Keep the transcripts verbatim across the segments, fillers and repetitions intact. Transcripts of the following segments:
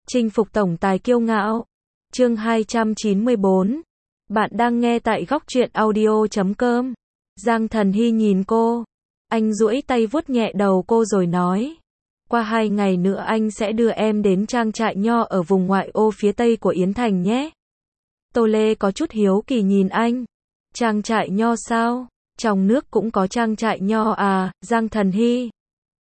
Chinh phục tổng tài kiêu ngạo. Chương hai trăm chín mươi bốn. Bạn đang nghe tại góc truyện audio chấm com. Giang Thần Hy nhìn cô. Anh duỗi tay vuốt nhẹ đầu cô rồi nói. Qua hai ngày nữa anh sẽ đưa em đến trang trại nho ở vùng ngoại ô phía tây của Yến Thành nhé. Tô Lê có chút hiếu kỳ nhìn anh. Trang trại nho sao? Trong nước cũng có trang trại nho à, Giang Thần Hy.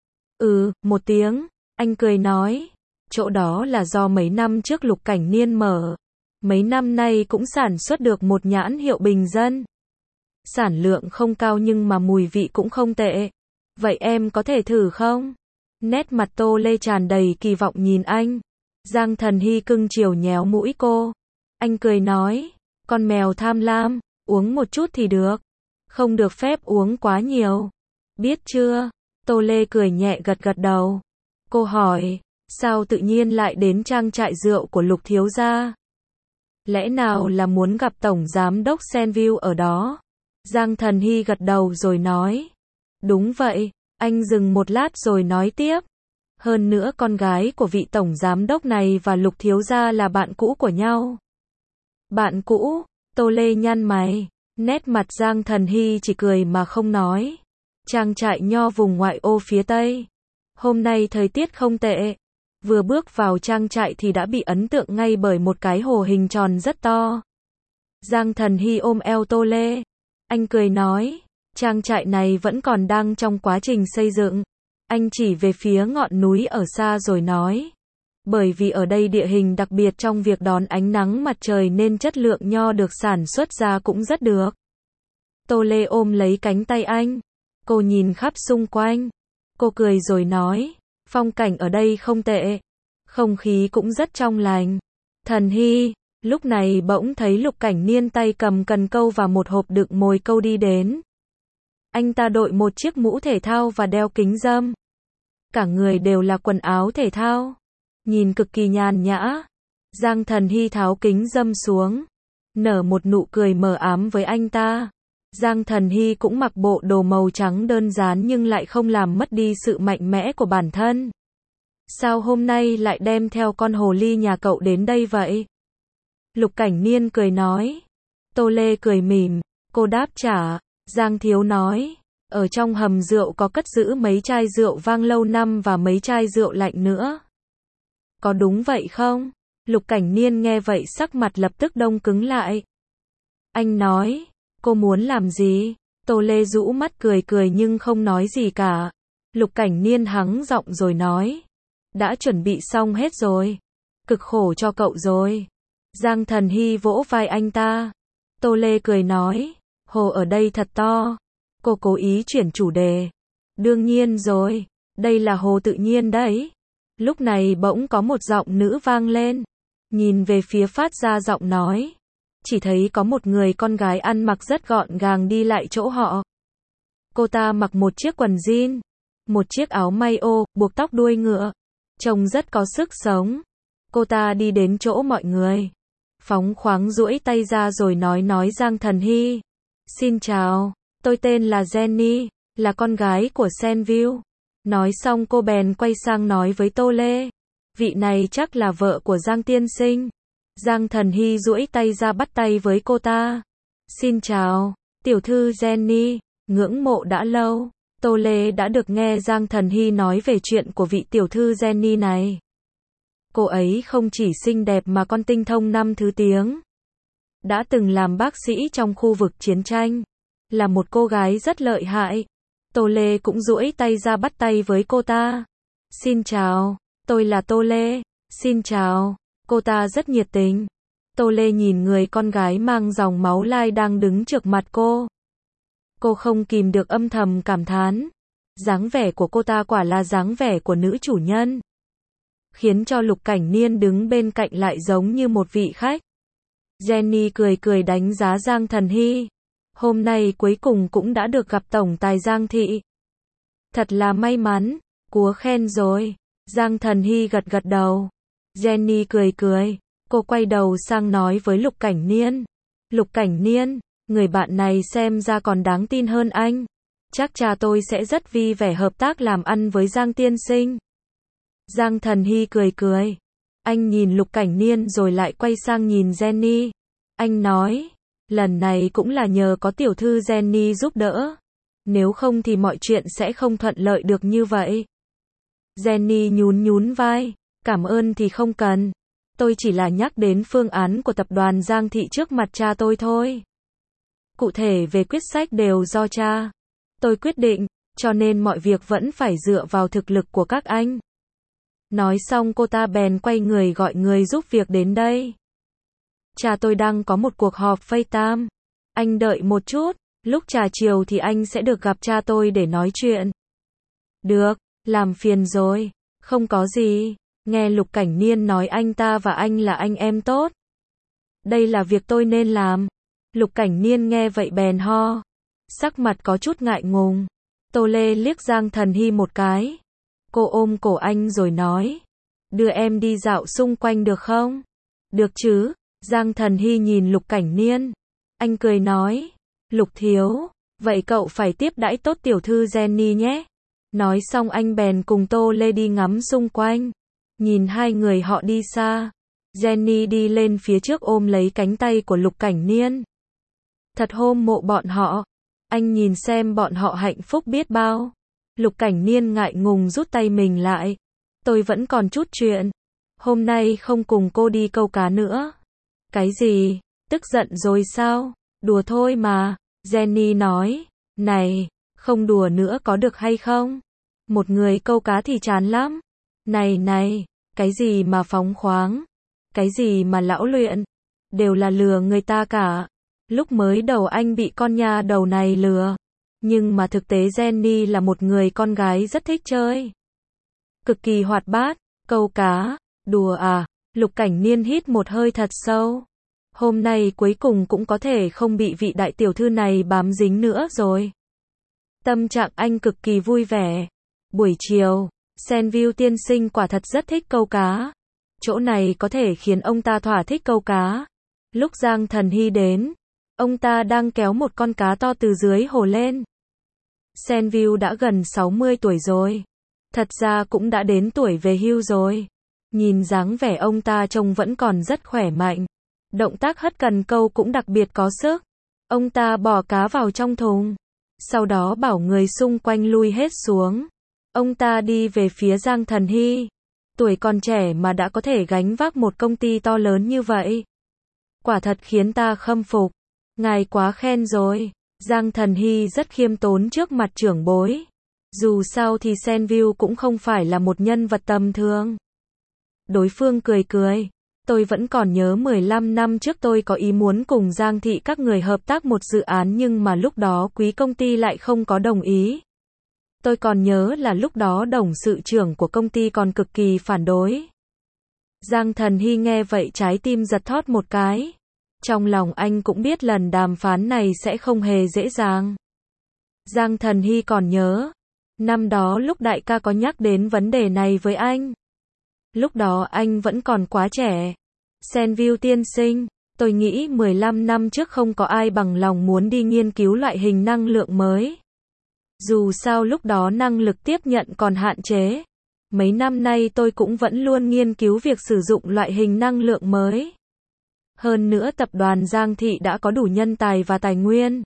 Ừ, một tiếng, anh cười nói. Chỗ đó là do mấy năm trước Lục Cảnh Niên mở. Mấy năm nay cũng sản xuất được một nhãn hiệu bình dân. Sản lượng không cao nhưng mà mùi vị cũng không tệ. Vậy em có thể thử không? Nét mặt Tô Lê tràn đầy kỳ vọng nhìn anh. Giang Thần Hy cưng chiều nhéo mũi cô. Anh cười nói, con mèo tham lam, uống một chút thì được. Không được phép uống quá nhiều. Biết chưa? Tô Lê cười nhẹ gật gật đầu. Cô hỏi, sao tự nhiên lại đến trang trại rượu của Lục thiếu gia? Lẽ nào là muốn gặp Tổng Giám đốc Senview ở đó? Giang Thần Hy gật đầu rồi nói. Đúng vậy, anh dừng một lát rồi nói tiếp. Hơn nữa con gái của vị Tổng Giám đốc này và Lục thiếu gia là bạn cũ của nhau. Bạn cũ? Tô Lê nhăn mày. Nét mặt Giang Thần Hy chỉ cười mà không nói. Trang trại nho vùng ngoại ô phía tây. Hôm nay thời tiết không tệ. Vừa bước vào trang trại thì đã bị ấn tượng ngay bởi một cái hồ hình tròn rất to. Giang Thần Hy ôm eo Tô Lê. Anh cười nói, trang trại này vẫn còn đang trong quá trình xây dựng. Anh chỉ về phía ngọn núi ở xa rồi nói. Bởi vì ở đây địa hình đặc biệt trong việc đón ánh nắng mặt trời nên chất lượng nho được sản xuất ra cũng rất được. Tô Lê ôm lấy cánh tay anh. Cô nhìn khắp xung quanh. Cô cười rồi nói, phong cảnh ở đây không tệ. Không khí cũng rất trong lành. Thần Hy, lúc này bỗng thấy Lục Cảnh Niên tay cầm cần câu và một hộp đựng mồi câu đi đến. Anh ta đội một chiếc mũ thể thao và đeo kính râm. Cả người đều là quần áo thể thao. Nhìn cực kỳ nhàn nhã. Giang Thần Hy tháo kính râm xuống. Nở một nụ cười mờ ám với anh ta. Giang Thần Hy cũng mặc bộ đồ màu trắng đơn giản nhưng lại không làm mất đi sự mạnh mẽ của bản thân. Sao hôm nay lại đem theo con hồ ly nhà cậu đến đây vậy? Lục Cảnh Niên cười nói. Tô Lê cười mỉm. Cô đáp trả. Giang thiếu nói. Ở trong hầm rượu có cất giữ mấy chai rượu vang lâu năm và mấy chai rượu lạnh nữa. Có đúng vậy không? Lục Cảnh Niên nghe vậy sắc mặt lập tức đông cứng lại. Anh nói. Cô muốn làm gì? Tô Lê rũ mắt cười cười nhưng không nói gì cả. Lục Cảnh Niên hắng giọng rồi nói. Đã chuẩn bị xong hết rồi. Cực khổ cho cậu rồi. Giang Thần Hy vỗ vai anh ta. Tô Lê cười nói. Hồ ở đây thật to. Cô cố ý chuyển chủ đề. Đương nhiên rồi. Đây là hồ tự nhiên đấy. Lúc này bỗng có một giọng nữ vang lên. Nhìn về phía phát ra giọng nói. Chỉ thấy có một người con gái ăn mặc rất gọn gàng đi lại chỗ họ. Cô ta mặc một chiếc quần jean, một chiếc áo may ô, buộc tóc đuôi ngựa. Trông rất có sức sống. Cô ta đi đến chỗ mọi người. Phóng khoáng duỗi tay ra rồi nói nói Giang Thần Hy. Xin chào, tôi tên là Jenny, là con gái của Senview. Nói xong cô bèn quay sang nói với Tô Lê. Vị này chắc là vợ của Giang tiên sinh. Giang Thần Hy duỗi tay ra bắt tay với cô ta. Xin chào, tiểu thư Jenny, ngưỡng mộ đã lâu. Tô Lê đã được nghe Giang Thần Hy nói về chuyện của vị tiểu thư Jenny này. Cô ấy không chỉ xinh đẹp mà còn tinh thông năm thứ tiếng. Đã từng làm bác sĩ trong khu vực chiến tranh. Là một cô gái rất lợi hại. Tô Lê cũng duỗi tay ra bắt tay với cô ta. Xin chào, tôi là Tô Lê. Xin chào. Cô ta rất nhiệt tình. Tô Lê nhìn người con gái mang dòng máu lai đang đứng trước mặt cô. Cô không kìm được âm thầm cảm thán. Dáng vẻ của cô ta quả là dáng vẻ của nữ chủ nhân. Khiến cho Lục Cảnh Niên đứng bên cạnh lại giống như một vị khách. Jenny cười cười đánh giá Giang Thần Hy. Hôm nay cuối cùng cũng đã được gặp tổng tài Giang thị. Thật là may mắn. Cúa khen rồi. Giang Thần Hy gật gật đầu. Jenny cười cười. Cô quay đầu sang nói với Lục Cảnh Niên. Lục Cảnh Niên, người bạn này xem ra còn đáng tin hơn anh. Chắc cha tôi sẽ rất vui vẻ hợp tác làm ăn với Giang tiên sinh. Giang Thần Hy cười cười. Anh nhìn Lục Cảnh Niên rồi lại quay sang nhìn Jenny. Anh nói, lần này cũng là nhờ có tiểu thư Jenny giúp đỡ. Nếu không thì mọi chuyện sẽ không thuận lợi được như vậy. Jenny nhún nhún vai, cảm ơn thì không cần. Tôi chỉ là nhắc đến phương án của tập đoàn Giang Thị trước mặt cha tôi thôi. Cụ thể về quyết sách đều do cha tôi quyết định, cho nên mọi việc vẫn phải dựa vào thực lực của các anh. Nói xong cô ta bèn quay người gọi người giúp việc đến đây. Cha tôi đang có một cuộc họp FaceTime. Anh đợi một chút, lúc trà chiều thì anh sẽ được gặp cha tôi để nói chuyện. Được, làm phiền rồi. Không có gì. Nghe Lục Cảnh Niên nói anh ta và anh là anh em tốt. Đây là việc tôi nên làm. Lục Cảnh Niên nghe vậy bèn ho. Sắc mặt có chút ngại ngùng. Tô Lê liếc Giang Thần Hy một cái. Cô ôm cổ anh rồi nói. Đưa em đi dạo xung quanh được không? Được chứ. Giang Thần Hy nhìn Lục Cảnh Niên. Anh cười nói. Lục thiếu, vậy cậu phải tiếp đãi tốt tiểu thư Jenny nhé. Nói xong anh bèn cùng Tô Lê đi ngắm xung quanh. Nhìn hai người họ đi xa. Jenny đi lên phía trước ôm lấy cánh tay của Lục Cảnh Niên. Thật hâm mộ bọn họ. Anh nhìn xem bọn họ hạnh phúc biết bao. Lục Cảnh Niên ngại ngùng rút tay mình lại. Tôi vẫn còn chút chuyện. Hôm nay không cùng cô đi câu cá nữa. Cái gì? Tức giận rồi sao? Đùa thôi mà. Jenny nói. Này, không đùa nữa có được hay không? Một người câu cá thì chán lắm. Này này, cái gì mà phóng khoáng? Cái gì mà lão luyện? Đều là lừa người ta cả. Lúc mới đầu anh bị con nhà đầu này lừa. Nhưng mà thực tế Jenny là một người con gái rất thích chơi. Cực kỳ hoạt bát, câu cá, đùa à. Lục Cảnh Niên hít một hơi thật sâu. Hôm nay cuối cùng cũng có thể không bị vị đại tiểu thư này bám dính nữa rồi. Tâm trạng anh cực kỳ vui vẻ. Buổi chiều, Senville tiên sinh quả thật rất thích câu cá. Chỗ này có thể khiến ông ta thỏa thích câu cá. Lúc Giang Thần Hy đến, ông ta đang kéo một con cá to từ dưới hồ lên. Senville đã gần sáu mươi tuổi rồi. Thật ra cũng đã đến tuổi về hưu rồi. Nhìn dáng vẻ ông ta trông vẫn còn rất khỏe mạnh. Động tác hất cần câu cũng đặc biệt có sức. Ông ta bỏ cá vào trong thùng. Sau đó bảo người xung quanh lui hết xuống. Ông ta đi về phía Giang Thần Hy. Tuổi còn trẻ mà đã có thể gánh vác một công ty to lớn như vậy. Quả thật khiến ta khâm phục. Ngài quá khen rồi. Giang Thần Hy rất khiêm tốn trước mặt trưởng bối. Dù sao thì Senville cũng không phải là một nhân vật tầm thường. Đối phương cười cười. Tôi vẫn còn nhớ mười lăm năm trước tôi có ý muốn cùng Giang Thị các người hợp tác một dự án nhưng mà lúc đó quý công ty lại không có đồng ý. Tôi còn nhớ là lúc đó董sự trưởng của công ty còn cực kỳ phản đối. Giang Thần Hy nghe vậy trái tim giật thót một cái. Trong lòng anh cũng biết lần đàm phán này sẽ không hề dễ dàng. Giang Thần Hy còn nhớ. Năm đó lúc đại ca có nhắc đến vấn đề này với anh. Lúc đó anh vẫn còn quá trẻ. Senville tiên sinh, tôi nghĩ mười lăm năm trước không có ai bằng lòng muốn đi nghiên cứu loại hình năng lượng mới. Dù sao lúc đó năng lực tiếp nhận còn hạn chế. Mấy năm nay tôi cũng vẫn luôn nghiên cứu việc sử dụng loại hình năng lượng mới. Hơn nữa tập đoàn Giang Thị đã có đủ nhân tài và tài nguyên.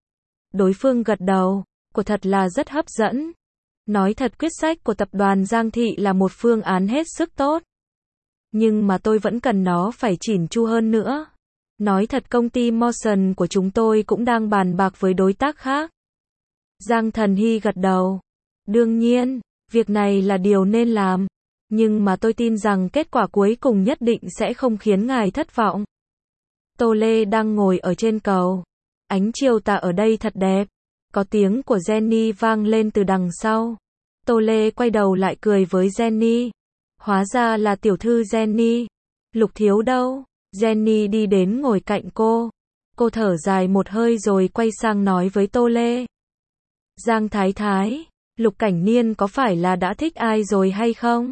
Đối phương gật đầu, quả thật là rất hấp dẫn. Nói thật quyết sách của tập đoàn Giang Thị là một phương án hết sức tốt. Nhưng mà tôi vẫn cần nó phải chỉn chu hơn nữa. Nói thật công ty Motion của chúng tôi cũng đang bàn bạc với đối tác khác. Giang Thần Hy gật đầu. Đương nhiên, việc này là điều nên làm. Nhưng mà tôi tin rằng kết quả cuối cùng nhất định sẽ không khiến ngài thất vọng. Tô Lê đang ngồi ở trên cầu. Ánh chiều tà ở đây thật đẹp. Có tiếng của Jenny vang lên từ đằng sau. Tô Lê quay đầu lại cười với Jenny. Hóa ra là tiểu thư Jenny. Lục thiếu đâu? Jenny đi đến ngồi cạnh cô. Cô thở dài một hơi rồi quay sang nói với Tô Lê. Giang Thái Thái, Lục Cảnh Niên có phải là đã thích ai rồi hay không?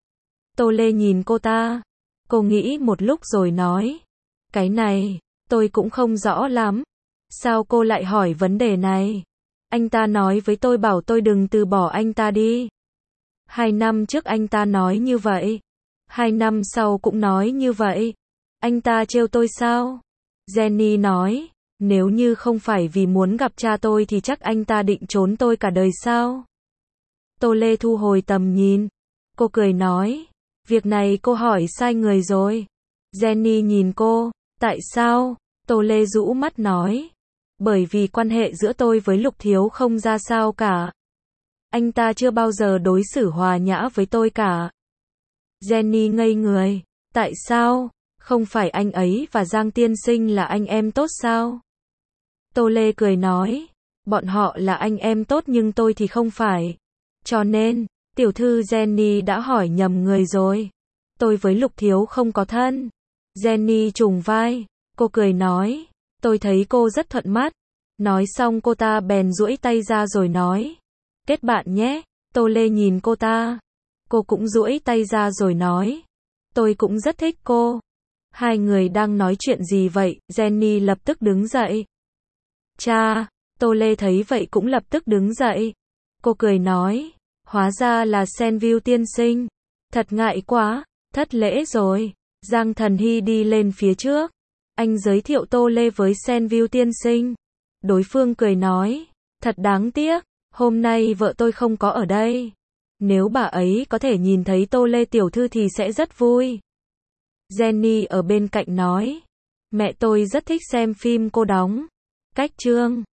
Tô Lê nhìn cô ta. Cô nghĩ một lúc rồi nói. Cái này, tôi cũng không rõ lắm. Sao cô lại hỏi vấn đề này? Anh ta nói với tôi bảo tôi đừng từ bỏ anh ta đi. Hai năm trước anh ta nói như vậy. Hai năm sau cũng nói như vậy. Anh ta trêu tôi sao? Jenny nói, nếu như không phải vì muốn gặp cha tôi thì chắc anh ta định trốn tôi cả đời sao? Tô Lê thu hồi tầm nhìn. Cô cười nói, việc này cô hỏi sai người rồi. Jenny nhìn cô, tại sao? Tô Lê rũ mắt nói, bởi vì quan hệ giữa tôi với Lục Thiếu không ra sao cả. Anh ta chưa bao giờ đối xử hòa nhã với tôi cả. Jenny ngây người, tại sao? Không phải anh ấy và Giang tiên sinh là anh em tốt sao? Tô Lê cười nói, bọn họ là anh em tốt nhưng tôi thì không phải. Cho nên, tiểu thư Jenny đã hỏi nhầm người rồi. Tôi với Lục Thiếu không có thân. Jenny trùng vai, cô cười nói, tôi thấy cô rất thuận mắt. Nói xong cô ta bèn duỗi tay ra rồi nói, kết bạn nhé. Tô Lê nhìn cô ta. Cô cũng duỗi tay ra rồi nói, tôi cũng rất thích cô. Hai người đang nói chuyện gì vậy? Jenny lập tức đứng dậy. Cha, Tô Lê thấy vậy cũng lập tức đứng dậy. Cô cười nói, hóa ra là Senville tiên sinh. Thật ngại quá, thất lễ rồi. Giang Thần Hy đi lên phía trước. Anh giới thiệu Tô Lê với Senville tiên sinh. Đối phương cười nói, thật đáng tiếc, hôm nay vợ tôi không có ở đây. Nếu bà ấy có thể nhìn thấy Tô Lê tiểu thư thì sẽ rất vui. Jenny ở bên cạnh nói, mẹ tôi rất thích xem phim cô đóng. Cách chương